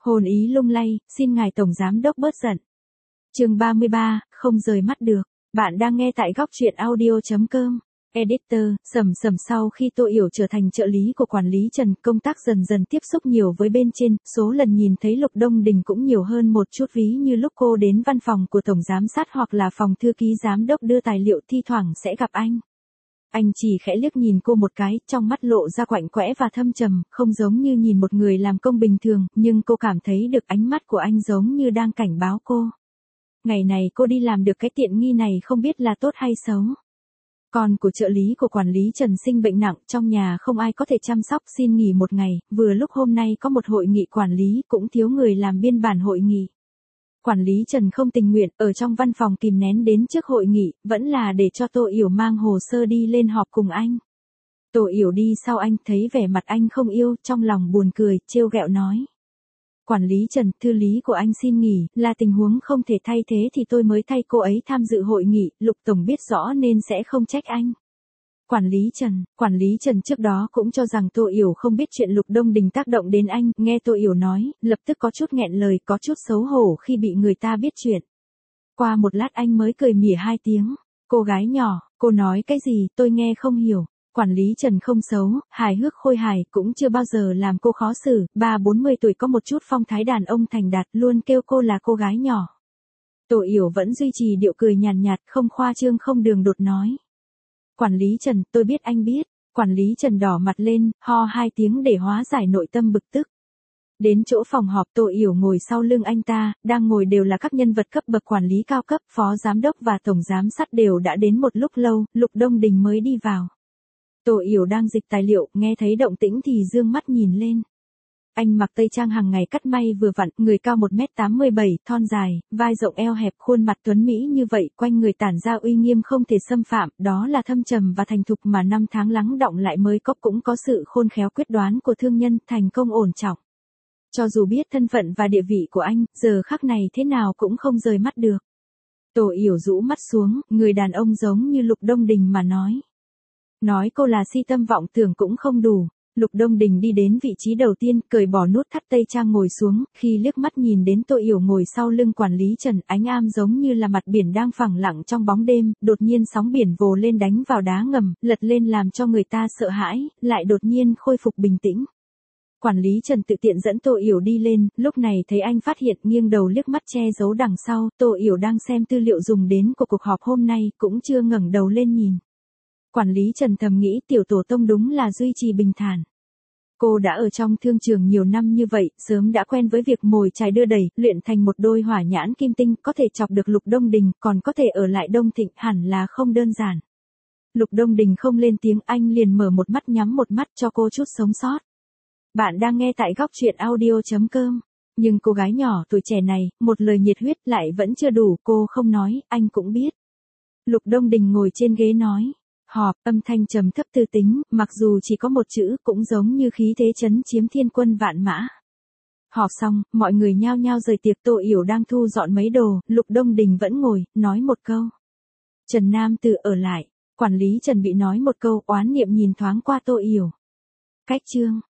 Hồn ý lung lay, xin ngài tổng giám đốc bớt giận. Chương 33, không rời mắt được. Bạn đang nghe tại góc truyện audio.com. Editor, sầm sau khi Tô Yểu trở thành trợ lý của quản lý Trần, công tác dần dần tiếp xúc nhiều với bên trên, số lần nhìn thấy Lục Đông Đình cũng nhiều hơn một chút, ví như lúc cô đến văn phòng của tổng giám sát hoặc là phòng thư ký giám đốc đưa tài liệu thi thoảng sẽ gặp anh. Anh chỉ khẽ liếc nhìn cô một cái, trong mắt lộ ra quạnh quẽ và thâm trầm, không giống như nhìn một người làm công bình thường, nhưng cô cảm thấy được ánh mắt của anh giống như đang cảnh báo cô. Ngày này cô đi làm được cái tiện nghi này không biết là tốt hay xấu. Con của trợ lý của quản lý Trần sinh bệnh nặng, trong nhà không ai có thể chăm sóc, xin nghỉ một ngày, vừa lúc hôm nay có một hội nghị quản lý, cũng thiếu người làm biên bản hội nghị. Quản lý Trần không tình nguyện, ở trong văn phòng kìm nén đến trước hội nghị, vẫn là để cho Tô Yểu mang hồ sơ đi lên họp cùng anh. Tô Yểu đi sau anh, thấy vẻ mặt anh không yêu, trong lòng buồn cười, trêu ghẹo nói. Quản lý Trần, thư lý của anh xin nghỉ, là tình huống không thể thay thế thì tôi mới thay cô ấy tham dự hội nghị, Lục Tổng biết rõ nên sẽ không trách anh. Quản lý Trần trước đó cũng cho rằng Tô Yểu không biết chuyện Lục Đông Đình tác động đến anh, nghe Tô Yểu nói, lập tức có chút nghẹn lời, có chút xấu hổ khi bị người ta biết chuyện. Qua một lát anh mới cười mỉa hai tiếng, cô gái nhỏ, cô nói cái gì, tôi nghe không hiểu. Quản lý Trần không xấu, hài hước khôi hài, cũng chưa bao giờ làm cô khó xử, 30-40 tuổi có một chút phong thái đàn ông thành đạt, luôn kêu cô là cô gái nhỏ. Tô Yểu vẫn duy trì điệu cười nhàn nhạt, không khoa trương không đường đột nói. Quản lý Trần, tôi biết anh biết. Quản lý Trần đỏ mặt lên, ho hai tiếng để hóa giải nội tâm bực tức. Đến chỗ phòng họp, Tô Yểu ngồi sau lưng anh ta, đang ngồi đều là các nhân vật cấp bậc quản lý cao cấp, phó giám đốc và tổng giám sát đều đã đến một lúc lâu, Lục Đông Đình mới đi vào. Tô Yểu đang dịch tài liệu, nghe thấy động tĩnh thì dương mắt nhìn lên. Anh mặc tây trang hàng ngày cắt may vừa vặn, người cao 1m87, thon dài, vai rộng eo hẹp, khuôn mặt tuấn mỹ như vậy, quanh người tản ra uy nghiêm không thể xâm phạm, đó là thâm trầm và thành thục mà năm tháng lắng đọng lại mới có, cũng có sự khôn khéo quyết đoán của thương nhân, thành công ổn trọng. Cho dù biết thân phận và địa vị của anh, giờ khắc này thế nào cũng không rời mắt được. Tô Yểu rũ mắt xuống, người đàn ông giống như Lục Đông Đình mà nói. Nói cô là si tâm vọng tưởng cũng không đủ. Lục Đông Đình đi đến vị trí đầu tiên, cởi bỏ nút thắt tây trang ngồi xuống, khi liếc mắt nhìn đến Tô Yểu ngồi sau lưng quản lý Trần, ánh am giống như là mặt biển đang phẳng lặng trong bóng đêm, đột nhiên sóng biển vồ lên đánh vào đá ngầm, lật lên làm cho người ta sợ hãi, lại đột nhiên khôi phục bình tĩnh. Quản lý Trần tự tiện dẫn Tô Yểu đi lên, lúc này thấy anh phát hiện, nghiêng đầu liếc mắt che giấu đằng sau, Tô Yểu đang xem tư liệu dùng đến của cuộc họp hôm nay, cũng chưa ngẩng đầu lên nhìn. Quản lý Trần thầm nghĩ tiểu tổ tông đúng là duy trì bình thản. Cô đã ở trong thương trường nhiều năm như vậy, sớm đã quen với việc mồi chài đưa đẩy, luyện thành một đôi hỏa nhãn kim tinh, có thể chọc được Lục Đông Đình, còn có thể ở lại Đông Thịnh, hẳn là không đơn giản. Lục Đông Đình không lên tiếng, anh liền mở một mắt nhắm một mắt cho cô chút sống sót. Bạn đang nghe tại góc truyện audio.com. Nhưng cô gái nhỏ tuổi trẻ này, một lời nhiệt huyết lại vẫn chưa đủ, cô không nói, anh cũng biết. Lục Đông Đình ngồi trên ghế nói. Họp, âm thanh trầm thấp tư tính, mặc dù chỉ có một chữ, cũng giống như khí thế chấn chiếm thiên quân vạn mã. Họp xong, mọi người nhao nhao rời tiệc, Tô Yểu đang thu dọn mấy đồ, Lục Đông Đình vẫn ngồi, nói một câu. Trần Nam Tử ở lại, quản lý Trần bị nói một câu, oán niệm nhìn thoáng qua Tô Yểu. Cách chương.